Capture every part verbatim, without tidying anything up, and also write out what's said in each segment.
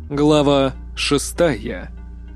Глава шестая.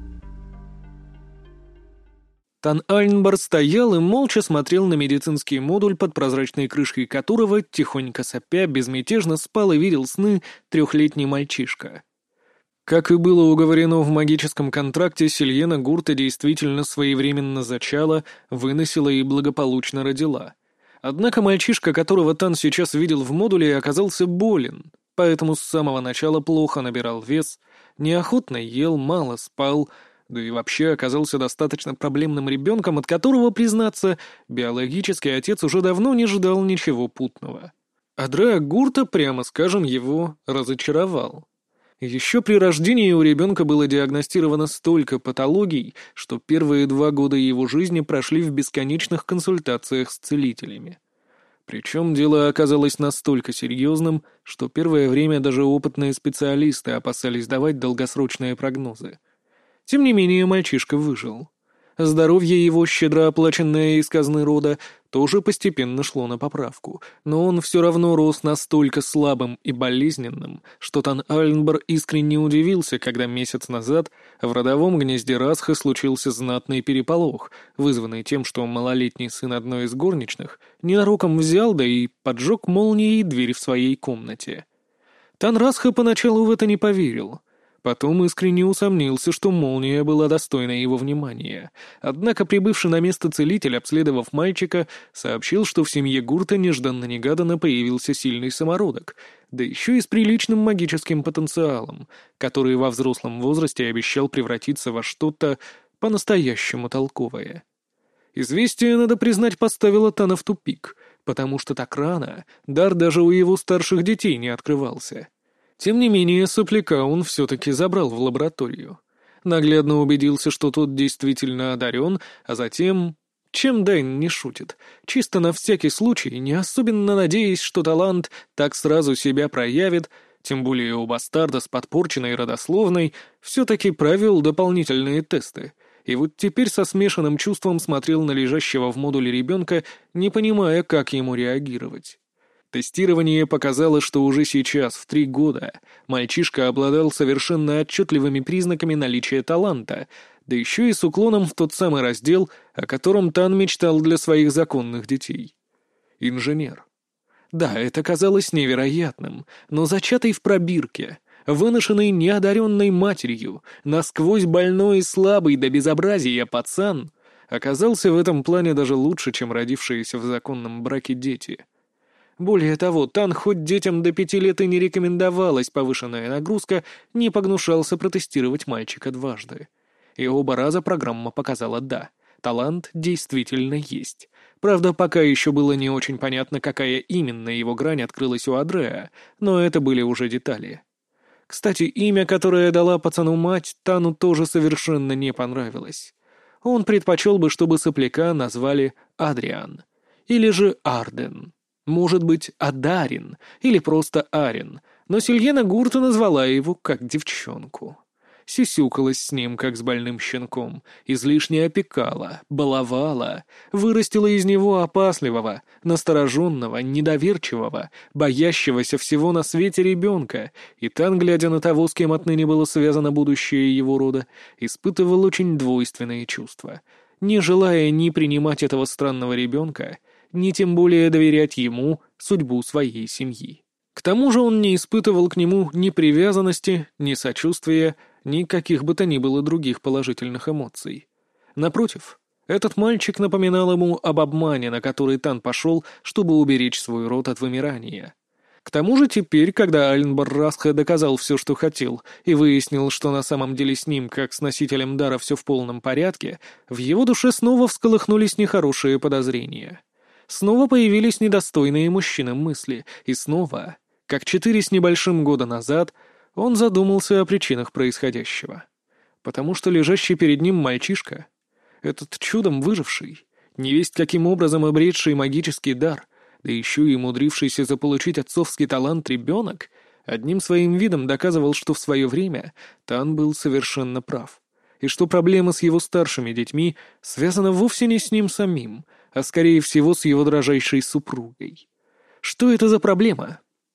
Тан Альнбар стоял и молча смотрел на медицинский модуль, под прозрачной крышкой которого, тихонько сопя, безмятежно спал и видел сны трехлетний мальчишка. Как и было уговорено в магическом контракте, Сильена Гурта действительно своевременно зачала, выносила и благополучно родила. Однако мальчишка, которого Тан сейчас видел в модуле, оказался болен, поэтому с самого начала плохо набирал вес, неохотно ел, мало спал, да и вообще оказался достаточно проблемным ребенком, от которого, признаться, биологический отец уже давно не ждал ничего путного. Адреа Гурта, прямо скажем, его разочаровал. Еще при рождении у ребенка было диагностировано столько патологий, что первые два года его жизни прошли в бесконечных консультациях с целителями. Причем дело оказалось настолько серьезным, что первое время даже опытные специалисты опасались давать долгосрочные прогнозы. Тем не менее, мальчишка выжил. Здоровье его, щедро оплаченное из казны рода, тоже постепенно шло на поправку, но он все равно рос настолько слабым и болезненным, что Тан Альнбар искренне удивился, когда месяц назад в родовом гнезде Расха случился знатный переполох, вызванный тем, что малолетний сын одной из горничных ненароком взял, да и поджег молнией дверь в своей комнате. Тан Расха поначалу в это не поверил. Потом искренне усомнился, что молния была достойна его внимания. Однако прибывший на место целитель, обследовав мальчика, сообщил, что в семье Гурта нежданно-негаданно появился сильный самородок, да еще и с приличным магическим потенциалом, который во взрослом возрасте обещал превратиться во что-то по-настоящему толковое. Известие, надо признать, поставило Тана в тупик, потому что так рано дар даже у его старших детей не открывался. Тем не менее, сопляка он все-таки забрал в лабораторию. Наглядно убедился, что тот действительно одарен, а затем... Чем Дайн не шутит? Чисто на всякий случай, не особенно надеясь, что талант так сразу себя проявит, тем более у бастарда с подпорченной родословной, все-таки провел дополнительные тесты. И вот теперь со смешанным чувством смотрел на лежащего в модуле ребенка, не понимая, как ему реагировать. Тестирование показало, что уже сейчас, в три года, мальчишка обладал совершенно отчетливыми признаками наличия таланта, да еще и с уклоном в тот самый раздел, о котором Тан мечтал для своих законных детей. Инженер. Да, это казалось невероятным, но зачатый в пробирке, выношенный неодаренной матерью, насквозь больной и слабый до безобразия пацан, оказался в этом плане даже лучше, чем родившиеся в законном браке дети. Более того, Тан, хоть детям до пяти лет и не рекомендовалась повышенная нагрузка, не погнушался протестировать мальчика дважды. И оба раза программа показала «да». Талант действительно есть. Правда, пока еще было не очень понятно, какая именно его грань открылась у Адреа, но это были уже детали. Кстати, имя, которое дала пацану мать, Тану тоже совершенно не понравилось. Он предпочел бы, чтобы сопляка назвали Адриан. Или же Арден. Может быть, Адарин или просто Арин, но Сильена Гурта назвала его как девчонку. Сисюкалась с ним, как с больным щенком, излишне опекала, баловала, вырастила из него опасливого, настороженного, недоверчивого, боящегося всего на свете ребенка, и Тан, глядя на того, с кем отныне было связано будущее его рода, испытывал очень двойственные чувства, не желая ни принимать этого странного ребенка, ни тем более доверять ему судьбу своей семьи. К тому же он не испытывал к нему ни привязанности, ни сочувствия, ни каких бы то ни было других положительных эмоций. Напротив, этот мальчик напоминал ему об обмане, на который Тан пошел, чтобы уберечь свой род от вымирания. К тому же теперь, когда Альнбар Расха доказал все, что хотел, и выяснил, что на самом деле с ним, как с носителем дара, все в полном порядке, в его душе снова всколыхнулись нехорошие подозрения. Снова появились недостойные мужчинам мысли, и снова, как четыре с небольшим года назад, он задумался о причинах происходящего. Потому что лежащий перед ним мальчишка, этот чудом выживший, невесть каким образом обретший магический дар, да еще и умудрившийся заполучить отцовский талант ребенок, одним своим видом доказывал, что в свое время Тан был совершенно прав, и что проблема с его старшими детьми связана вовсе не с ним самим, а скорее всего с его дрожайшей супругой. Что это за проблема?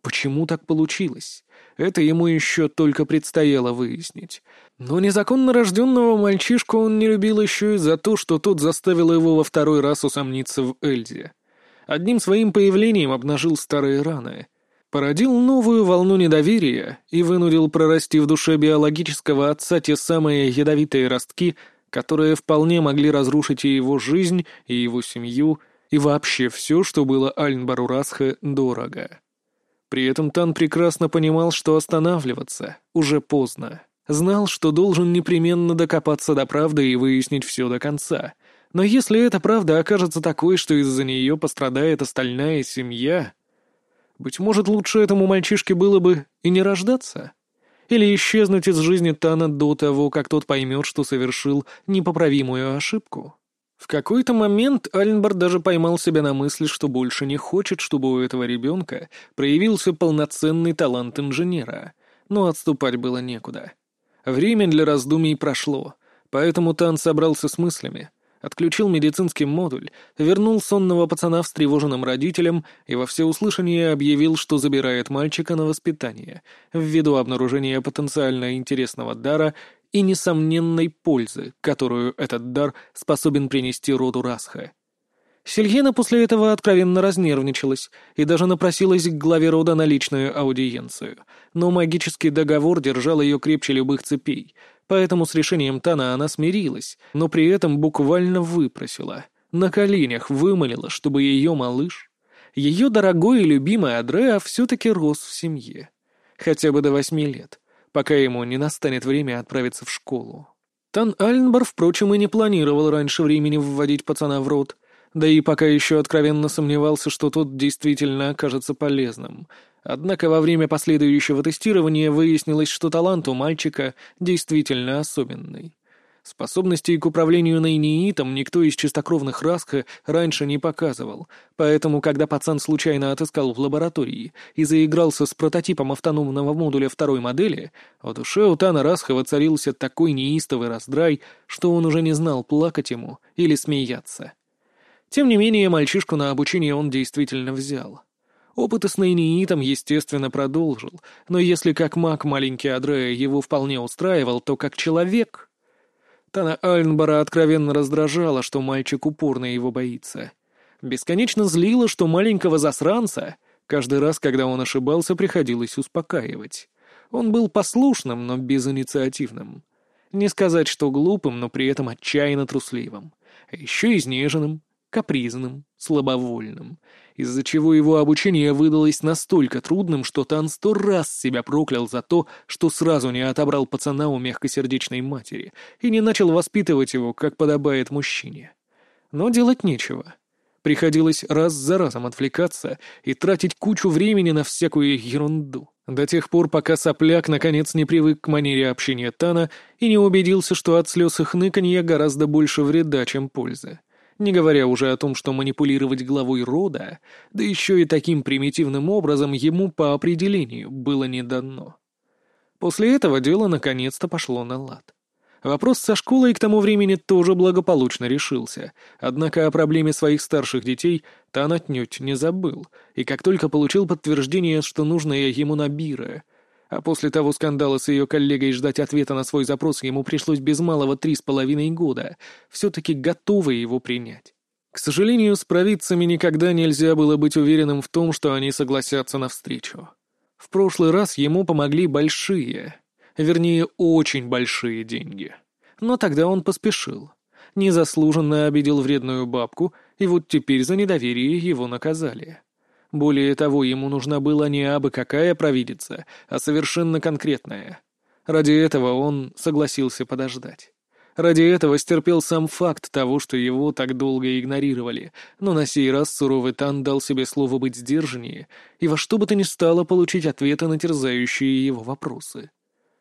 Почему так получилось? Это ему еще только предстояло выяснить. Но незаконно рожденного мальчишку он не любил еще и за то, что тот заставил его во второй раз усомниться в Эльзе. Одним своим появлением обнажил старые раны, породил новую волну недоверия и вынудил прорасти в душе биологического отца те самые ядовитые ростки, которые вполне могли разрушить и его жизнь, и его семью, и вообще все, что было Альнбару Расхе дорого. При этом Тан прекрасно понимал, что останавливаться уже поздно. Знал, что должен непременно докопаться до правды и выяснить все до конца. Но если эта правда окажется такой, что из-за нее пострадает остальная семья, быть может, лучше этому мальчишке было бы и не рождаться? Или исчезнуть из жизни Тана до того, как тот поймет, что совершил непоправимую ошибку? В какой-то момент Альнбар даже поймал себя на мысли, что больше не хочет, чтобы у этого ребенка проявился полноценный талант инженера, но отступать было некуда. Время для раздумий прошло, поэтому Тан собрался с мыслями, отключил медицинский модуль, вернул сонного пацана встревоженным родителям и во всеуслышание объявил, что забирает мальчика на воспитание, ввиду обнаружения потенциально интересного дара и несомненной пользы, которую этот дар способен принести роду Расхе. Сильена после этого откровенно разнервничалась и даже напросилась к главе рода на личную аудиенцию, но магический договор держал ее крепче любых цепей, поэтому с решением Тана она смирилась, но при этом буквально выпросила, на коленях вымолила, чтобы ее малыш, ее дорогой и любимый Адреа все-таки рос в семье, хотя бы до восьми лет, пока ему не настанет время отправиться в школу. Тан Альнбар, впрочем, и не планировал раньше времени вводить пацана в род, да и пока еще откровенно сомневался, что тот действительно окажется полезным. Однако во время последующего тестирования выяснилось, что талант у мальчика действительно особенный. Способностей к управлению нейниитом никто из чистокровных Расхе раньше не показывал, поэтому, когда пацан случайно отыскал в лаборатории и заигрался с прототипом автономного модуля второй модели, в душе у Тана Расхе воцарился такой неистовый раздрай, что он уже не знал, плакать ему или смеяться. Тем не менее, мальчишку на обучение он действительно взял. Опыты с нейниитом, естественно, продолжил, но если как маг маленький Адреа его вполне устраивал, то как человек... Тана Альнбара откровенно раздражало, что мальчик упорно его боится. Бесконечно злило, что маленького засранца каждый раз, когда он ошибался, приходилось успокаивать. Он был послушным, но безинициативным. Не сказать, что глупым, но при этом отчаянно трусливым. А еще изнеженным, капризным, слабовольным, из-за чего его обучение выдалось настолько трудным, что Тан сто раз себя проклял за то, что сразу не отобрал пацана у мягкосердечной матери и не начал воспитывать его, как подобает мужчине. Но делать нечего. Приходилось раз за разом отвлекаться и тратить кучу времени на всякую ерунду, до тех пор, пока сопляк наконец не привык к манере общения Тана и не убедился, что от слез и хныканья гораздо больше вреда, чем пользы. Не говоря уже о том, что манипулировать главой рода, да еще и таким примитивным образом, ему по определению было не дано. После этого дело наконец-то пошло на лад. Вопрос со школой к тому времени тоже благополучно решился, однако о проблеме своих старших детей Тан отнюдь не забыл, и как только получил подтверждение, что нужное ему Набира, а после того скандала с ее коллегой ждать ответа на свой запрос ему пришлось без малого три с половиной года, все-таки готовы его принять. К сожалению, с провидцами никогда нельзя было быть уверенным в том, что они согласятся на встречу. В прошлый раз ему помогли большие, вернее, очень большие деньги. Но тогда он поспешил. Незаслуженно обидел вредную бабку, и вот теперь за недоверие его наказали. Более того, ему нужна была не абы какая провидица, а совершенно конкретная. Ради этого он согласился подождать. Ради этого стерпел сам факт того, что его так долго игнорировали, но на сей раз суровый Тан дал себе слово быть сдержаннее и во что бы то ни стало получить ответы на терзающие его вопросы.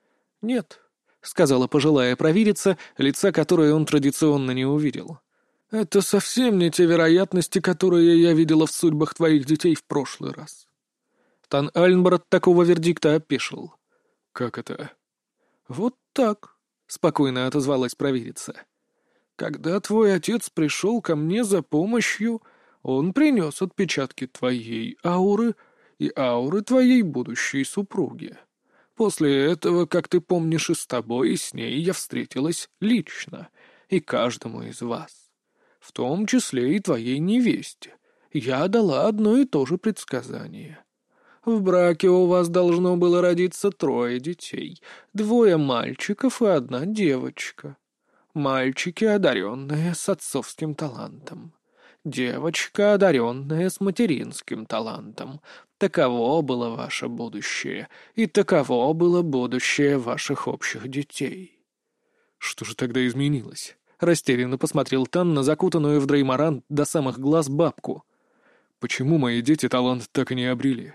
«Нет», — сказала пожилая провидица, лица которой он традиционно не увидел. «Это совсем не те вероятности, которые я видела в судьбах твоих детей в прошлый раз». Тан Альнбар от такого вердикта опешил. «Как это?» «Вот так», — спокойно отозвалась провидица. «Когда твой отец пришел ко мне за помощью, он принес отпечатки твоей ауры и ауры твоей будущей супруги. После этого, как ты помнишь, и с тобой, и с ней я встретилась лично, и каждому из вас, в том числе и твоей невесте, я дала одно и то же предсказание. В браке у вас должно было родиться трое детей, двое мальчиков и одна девочка. Мальчики, одаренные с отцовским талантом. Девочка, одаренная с материнским талантом. Таково было ваше будущее, и таково было будущее ваших общих детей. Что же тогда изменилось? Растерянно посмотрел Тан на закутанную в дреймаран до самых глаз бабку. Почему мои дети талант так и не обрели?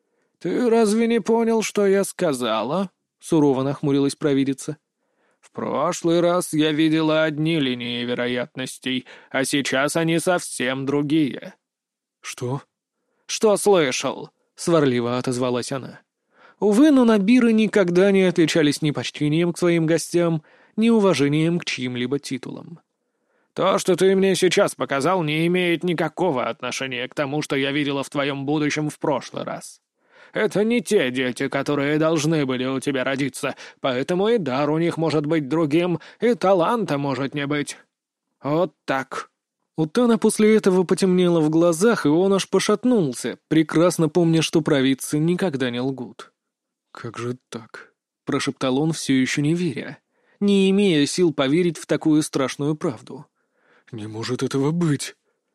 «Ты разве не понял, что я сказала?» — сурово нахмурилась провидица. «В прошлый раз я видела одни линии вероятностей, а сейчас они совсем другие». «Что?» «Что слышал?» — сварливо отозвалась она. Увы, но набиры никогда не отличались ни почтением к своим гостям, ни уважением к чьим-либо титулам. «То, что ты мне сейчас показал, не имеет никакого отношения к тому, что я видела в твоем будущем в прошлый раз. Это не те дети, которые должны были у тебя родиться, поэтому и дар у них может быть другим, и таланта может не быть. Вот так». У Тана после этого потемнело в глазах, и он аж пошатнулся, прекрасно помня, что провидцы никогда не лгут. «Как же так?» — прошептал он, все еще не веря, не имея сил поверить в такую страшную правду. «Не может этого быть!»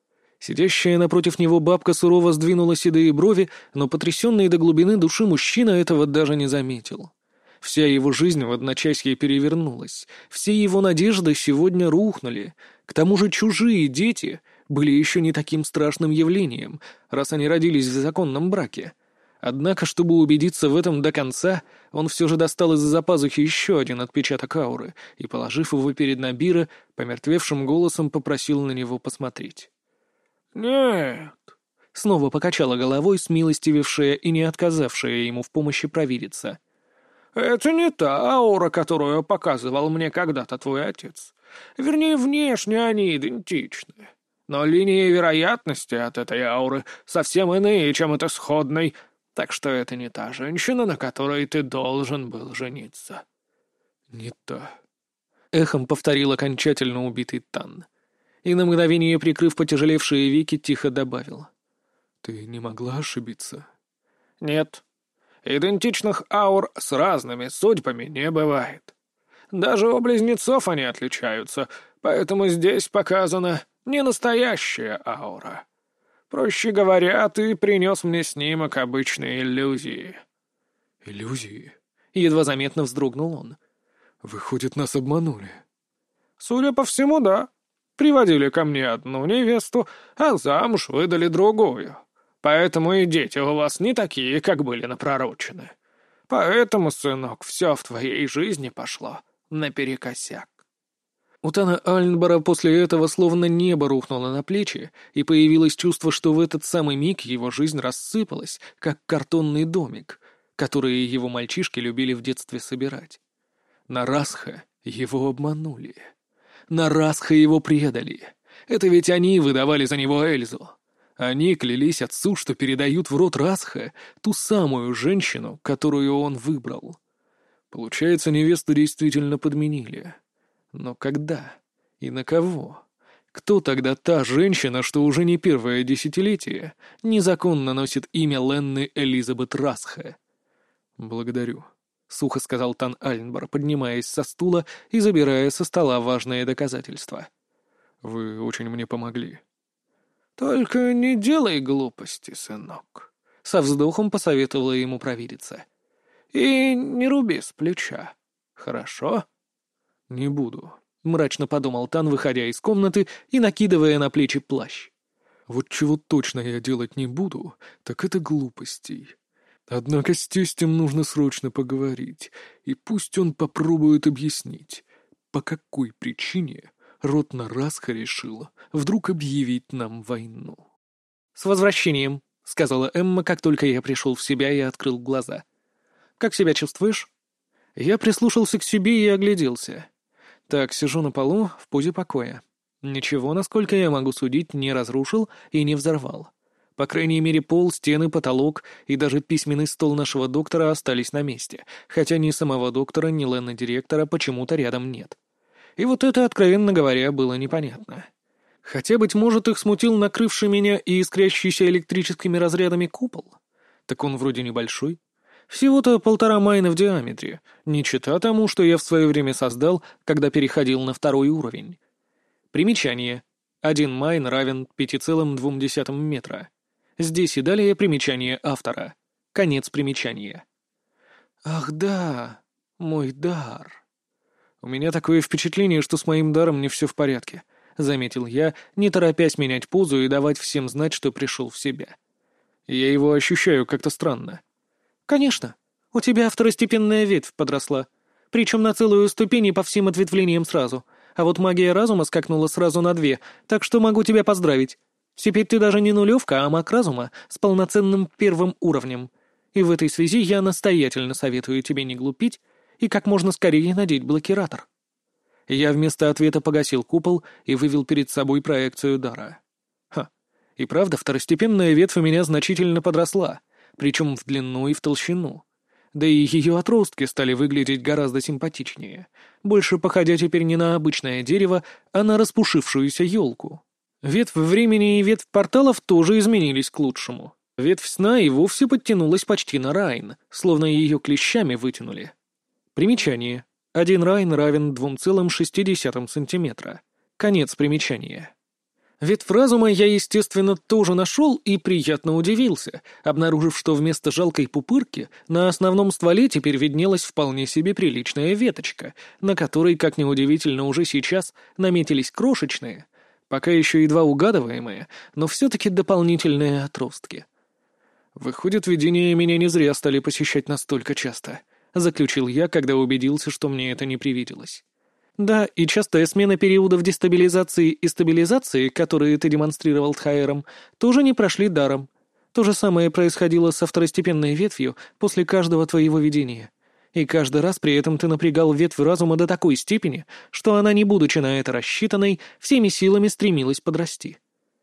Сидящая напротив него бабка сурово сдвинула седые брови, но потрясенный до глубины души мужчина этого даже не заметил. Вся его жизнь в одночасье перевернулась, все его надежды сегодня рухнули. К тому же чужие дети были еще не таким страшным явлением, раз они родились в законном браке. Однако, чтобы убедиться в этом до конца, он все же достал из-за пазухи еще один отпечаток ауры и, положив его перед Набира, помертвевшим голосом попросил на него посмотреть. «Нет», — снова покачала головой смилостивившая и не отказавшая ему в помощи провидица. «Это не та аура, которую показывал мне когда-то твой отец. Вернее, внешне они идентичны. Но линии вероятности от этой ауры совсем иные, чем от исходной, так что это не та женщина, на которой ты должен был жениться». «Не та», — эхом повторил окончательно убитый Тан. И на мгновение, прикрыв потяжелевшие веки, тихо добавил. «Ты не могла ошибиться?» «Нет. Идентичных аур с разными судьбами не бывает. Даже у близнецов они отличаются, поэтому здесь показана не настоящая аура. Проще говоря, ты принес мне снимок обычной иллюзии». «Иллюзии?» — едва заметно вздрогнул он. «Выходит, нас обманули». «Судя по всему, да. Приводили ко мне одну невесту, а замуж выдали другую. Поэтому и дети у вас не такие, как были напророчены. Поэтому, сынок, все в твоей жизни пошло наперекосяк». У Тана Альнбора после этого словно небо рухнуло на плечи, и появилось чувство, что в этот самый миг его жизнь рассыпалась, как картонный домик, который его мальчишки любили в детстве собирать. На Расха его обманули. На Расха его предали. Это ведь они выдавали за него Эльзу. Они клялись отцу, что передают в род Расха ту самую женщину, которую он выбрал. Получается, невесту действительно подменили. Но когда? И на кого? Кто тогда та женщина, что уже не первое десятилетие незаконно носит имя Ленны Элизабет Расха? «Благодарю», — сухо сказал Тан Альнбор, поднимаясь со стула и забирая со стола важные доказательства. «Вы очень мне помогли». «Только не делай глупости, сынок», — со вздохом посоветовала ему провидица. «И не руби с плеча. Хорошо?» «Не буду», — мрачно подумал Тан, выходя из комнаты и накидывая на плечи плащ. «Вот чего точно я делать не буду, так это глупостей. Однако с тестем нужно срочно поговорить, и пусть он попробует объяснить, по какой причине род Нарасха решил вдруг объявить нам войну». «С возвращением», — сказала Эмма, как только я пришел в себя и открыл глаза. «Как себя чувствуешь?» Я прислушался к себе и огляделся. Так, сижу на полу в позе покоя. Ничего, насколько я могу судить, не разрушил и не взорвал. По крайней мере, пол, стены, потолок и даже письменный стол нашего доктора остались на месте, хотя ни самого доктора, ни Лена-директора почему-то рядом нет. И вот это, откровенно говоря, было непонятно. Хотя, быть может, их смутил накрывший меня и искрящийся электрическими разрядами купол. Так он вроде небольшой. Всего-то полтора майна в диаметре, не чета тому, что я в свое время создал, когда переходил на второй уровень. Примечание. Один майн равен пяти целых двух десятых метра. Здесь и далее примечание автора. Конец примечания. Ах да, мой дар. У меня такое впечатление, что с моим даром не все в порядке, заметил я, не торопясь менять позу и давать всем знать, что пришел в себя. Я его ощущаю как-то странно. Конечно. У тебя второстепенная ветвь подросла. Причем на целую ступень и по всем ответвлениям сразу. А вот магия разума скакнула сразу на две, так что могу тебя поздравить. Теперь ты даже не нулевка, а маг разума с полноценным первым уровнем. И в этой связи я настоятельно советую тебе не глупить и как можно скорее надеть блокиратор. Я вместо ответа погасил купол и вывел перед собой проекцию дара. Ха, и правда, второстепенная ветвь у меня значительно подросла, причем в длину и в толщину. Да и ее отростки стали выглядеть гораздо симпатичнее, больше походя теперь не на обычное дерево, а на распушившуюся елку. Ветвь времени и ветвь порталов тоже изменились к лучшему. Ветвь сна и вовсе подтянулась почти на Райн, словно ее клещами вытянули. Примечание. Один Райн равен двум целым шести десятым сантиметра. Конец примечания. Ветвь разума я, естественно, тоже нашел и приятно удивился, обнаружив, что вместо жалкой пупырки на основном стволе теперь виднелась вполне себе приличная веточка, на которой, как ни удивительно, уже сейчас наметились крошечные, пока еще едва угадываемые, но все-таки дополнительные отростки. «Выходит, видения меня не зря стали посещать настолько часто», — заключил я, когда убедился, что мне это не привиделось. «Да, и частая смена периодов дестабилизации и стабилизации, которые ты демонстрировал Тхаэром, тоже не прошли даром. То же самое происходило со второстепенной ветвью после каждого твоего видения. И каждый раз при этом ты напрягал ветвь разума до такой степени, что она, не будучи на это рассчитанной, всеми силами стремилась подрасти».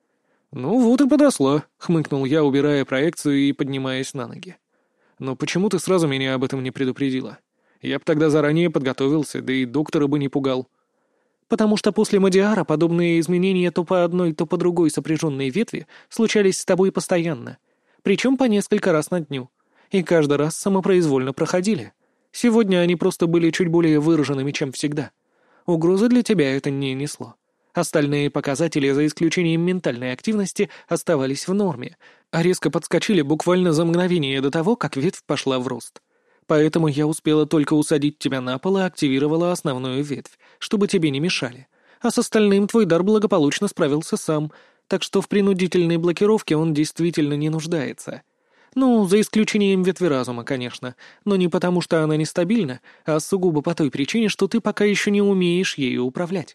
«Ну вот и подросла», — хмыкнул я, убирая проекцию и поднимаясь на ноги. «Но почему ты сразу меня об этом не предупредила? Я б тогда заранее подготовился, да и доктора бы не пугал». «Потому что после Мадиара подобные изменения то по одной, то по другой сопряженной ветви случались с тобой постоянно, причем по несколько раз на дню, и каждый раз самопроизвольно проходили. Сегодня они просто были чуть более выраженными, чем всегда. Угрозы для тебя это не несло. Остальные показатели, за исключением ментальной активности, оставались в норме, а резко подскочили буквально за мгновение до того, как ветвь пошла в рост. Поэтому я успела только усадить тебя на пол и активировала основную ветвь, чтобы тебе не мешали. А с остальным твой дар благополучно справился сам, так что в принудительной блокировке он действительно не нуждается. Ну, за исключением ветви разума, конечно, но не потому, что она нестабильна, а сугубо по той причине, что ты пока еще не умеешь ею управлять».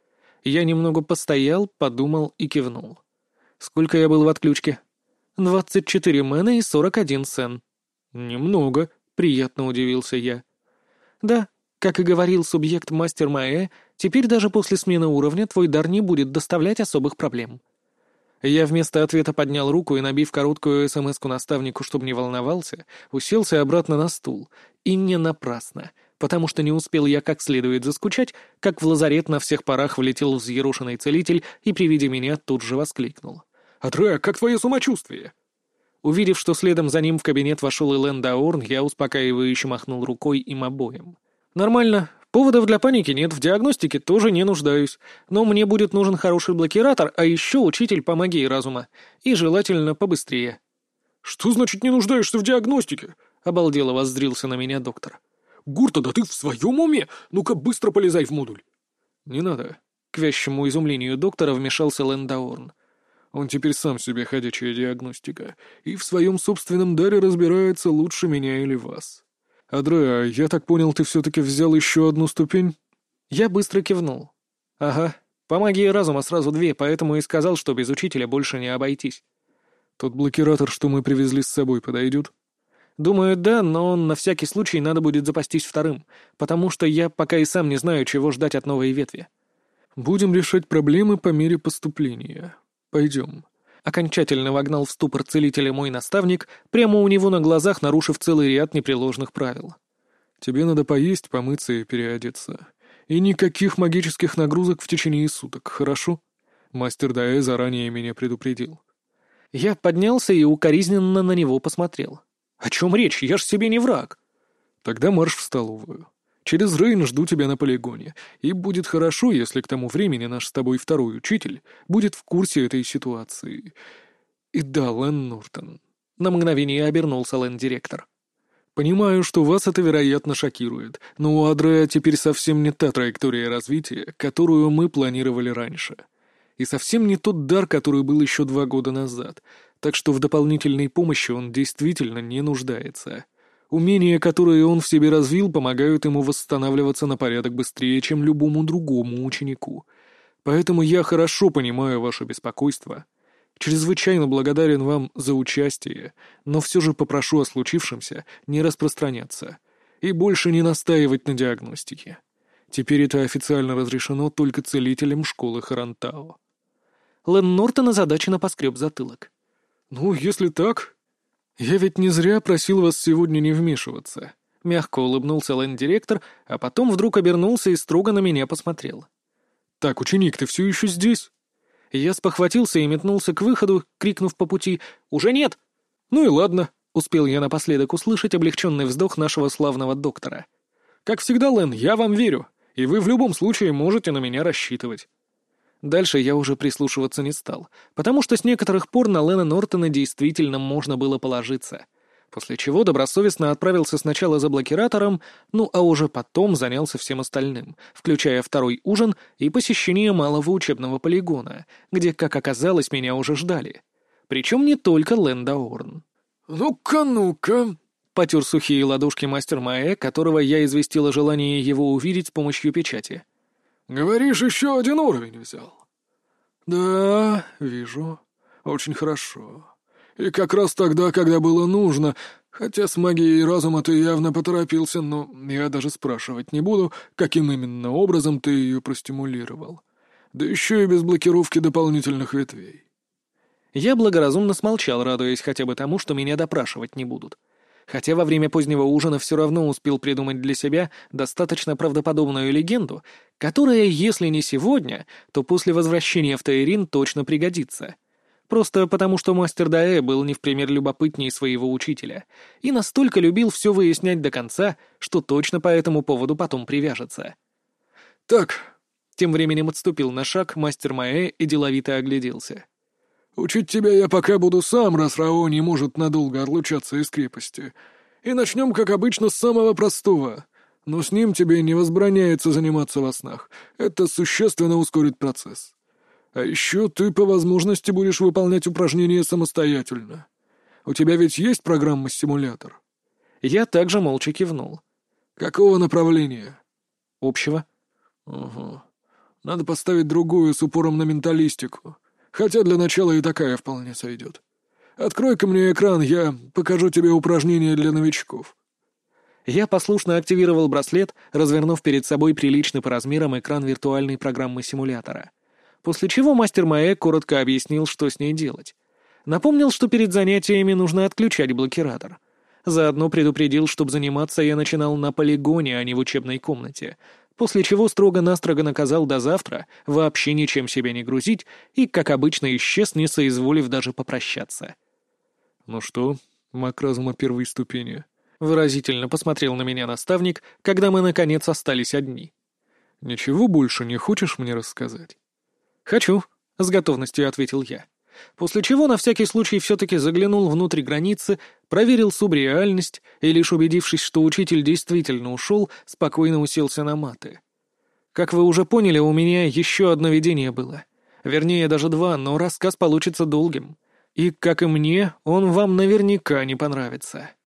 Я немного постоял, подумал и кивнул. Сколько я был в отключке? Двадцать четыре мэна и сорок один сен. Немного, приятно удивился я. Да, как и говорил субъект Мастер Маэ, теперь даже после смены уровня твой дар не будет доставлять особых проблем. Я вместо ответа поднял руку и, набив короткую смс-ку наставнику, чтобы не волновался, уселся обратно на стул. И не напрасно, потому что не успел я как следует заскучать, как в лазарет на всех парах влетел взъерошенный целитель и при виде меня тут же воскликнул. «Атрея, как твое самочувствие?» Увидев, что следом за ним в кабинет вошел Элен Даорн, я успокаивающе махнул рукой им обоим. «Нормально. Поводов для паники нет, в диагностике тоже не нуждаюсь. Но мне будет нужен хороший блокиратор, а еще учитель по магии разума. И желательно побыстрее». «Что значит не нуждаешься в диагностике?» — обалдело воззрился на меня доктор. «Гурта, да ты в своем уме? Ну-ка быстро полезай в модуль». «Не надо». К вящему изумлению доктора вмешался Элен Даорн. «Он теперь сам себе ходячая диагностика, и в своем собственном даре разбирается лучше меня или вас. Адреа, я так понял, ты все-таки взял еще одну ступень?» Я быстро кивнул. «Ага, по магии разума сразу две, поэтому и сказал, что без учителя больше не обойтись». «Тот блокиратор, что мы привезли с собой, подойдет?» «Думаю, да, но на всякий случай надо будет запастись вторым, потому что я пока и сам не знаю, чего ждать от новой ветви». «Будем решать проблемы по мере поступления. Пойдем». окончательно вогнал в ступор целителя мой наставник, прямо у него на глазах нарушив целый ряд непреложных правил. «Тебе надо поесть, помыться и переодеться. И никаких магических нагрузок в течение суток, хорошо? Мастер Даэ заранее меня предупредил». Я поднялся и укоризненно на него посмотрел. «О чем речь? Я ж себе не враг». «Тогда марш в столовую. Через Рейн жду тебя на полигоне, и будет хорошо, если к тому времени наш с тобой второй учитель будет в курсе этой ситуации. И да, Лэн Нортон». На мгновение обернулся Лэн-директор. «Понимаю, что вас это, вероятно, шокирует, но у Адрея теперь совсем не та траектория развития, которую мы планировали раньше. И совсем не тот дар, который был еще два года назад, так что в дополнительной помощи он действительно не нуждается. Умения, которые он в себе развил, помогают ему восстанавливаться на порядок быстрее, чем любому другому ученику. Поэтому я хорошо понимаю ваше беспокойство. Чрезвычайно благодарен вам за участие, но все же попрошу о случившемся не распространяться и больше не настаивать на диагностике. Теперь это официально разрешено только целителям школы Харантао». Лэн Нортон озадаченно поскреб затылок. «Ну, если так... Я ведь не зря просил вас сегодня не вмешиваться». Мягко улыбнулся Лэн-директор, а потом вдруг обернулся и строго на меня посмотрел. «Так, ученик, ты все еще здесь?» Я спохватился и метнулся к выходу, крикнув по пути «Уже нет!» «Ну и ладно», — успел я напоследок услышать облегченный вздох нашего славного доктора. «Как всегда, Лэн, я вам верю, и вы в любом случае можете на меня рассчитывать». Дальше я уже прислушиваться не стал, потому что с некоторых пор на Лэна Нортона действительно можно было положиться. После чего добросовестно отправился сначала за блокиратором, ну а уже потом занялся всем остальным, включая второй ужин и посещение малого учебного полигона, где, как оказалось, меня уже ждали. Причем не только Лэн Даорн. «Ну-ка, ну-ка», — потер сухие ладошки мастер Маэ, которого я известил о желании его увидеть с помощью печати. «Говоришь, еще один уровень взял?» «Да, вижу. Очень хорошо. И как раз тогда, когда было нужно, хотя с магией разума ты явно поторопился, но я даже спрашивать не буду, каким именно образом ты ее простимулировал. Да еще и без блокировки дополнительных ветвей». Я благоразумно смолчал, радуясь хотя бы тому, что меня допрашивать не будут. Хотя во время позднего ужина все равно успел придумать для себя достаточно правдоподобную легенду, которая, если не сегодня, то после возвращения в Таирин точно пригодится. Просто потому, что мастер Даэ был не в пример любопытнее своего учителя и настолько любил все выяснять до конца, что точно по этому поводу потом привяжется. «Так», — тем временем отступил на шаг мастер Маэ и деловито огляделся. «Учить тебя я пока буду сам, раз Рао не может надолго отлучаться из крепости. И начнем, как обычно, с самого простого. Но с ним тебе не возбраняется заниматься во снах. Это существенно ускорит процесс. А еще ты по возможности будешь выполнять упражнения самостоятельно. У тебя ведь есть программа-стимулятор?» Я также молча кивнул. «Какого направления?» «Общего». «Угу. Надо поставить другую с упором на менталистику. Хотя для начала и такая вполне сойдет. Открой-ка мне экран, я покажу тебе упражнения для новичков». Я послушно активировал браслет, развернув перед собой приличный по размерам экран виртуальной программы симулятора. После чего мастер Маэ коротко объяснил, что с ней делать. Напомнил, что перед занятиями нужно отключать блокиратор. Заодно предупредил, чтобы заниматься я начинал на полигоне, а не в учебной комнате, после чего строго-настрого наказал до завтра вообще ничем себя не грузить и, как обычно, исчез, не соизволив даже попрощаться. «Ну что, маг разума первой ступени?» — выразительно посмотрел на меня наставник, когда мы, наконец, остались одни. «Ничего больше не хочешь мне рассказать?» «Хочу», — с готовностью ответил я. После чего на всякий случай все-таки заглянул внутрь границы, проверил субреальность и, лишь убедившись, что учитель действительно ушел, спокойно уселся на маты. Как вы уже поняли, у меня еще одно видение было. Вернее, даже два, но рассказ получится долгим. И, как и мне, он вам наверняка не понравится.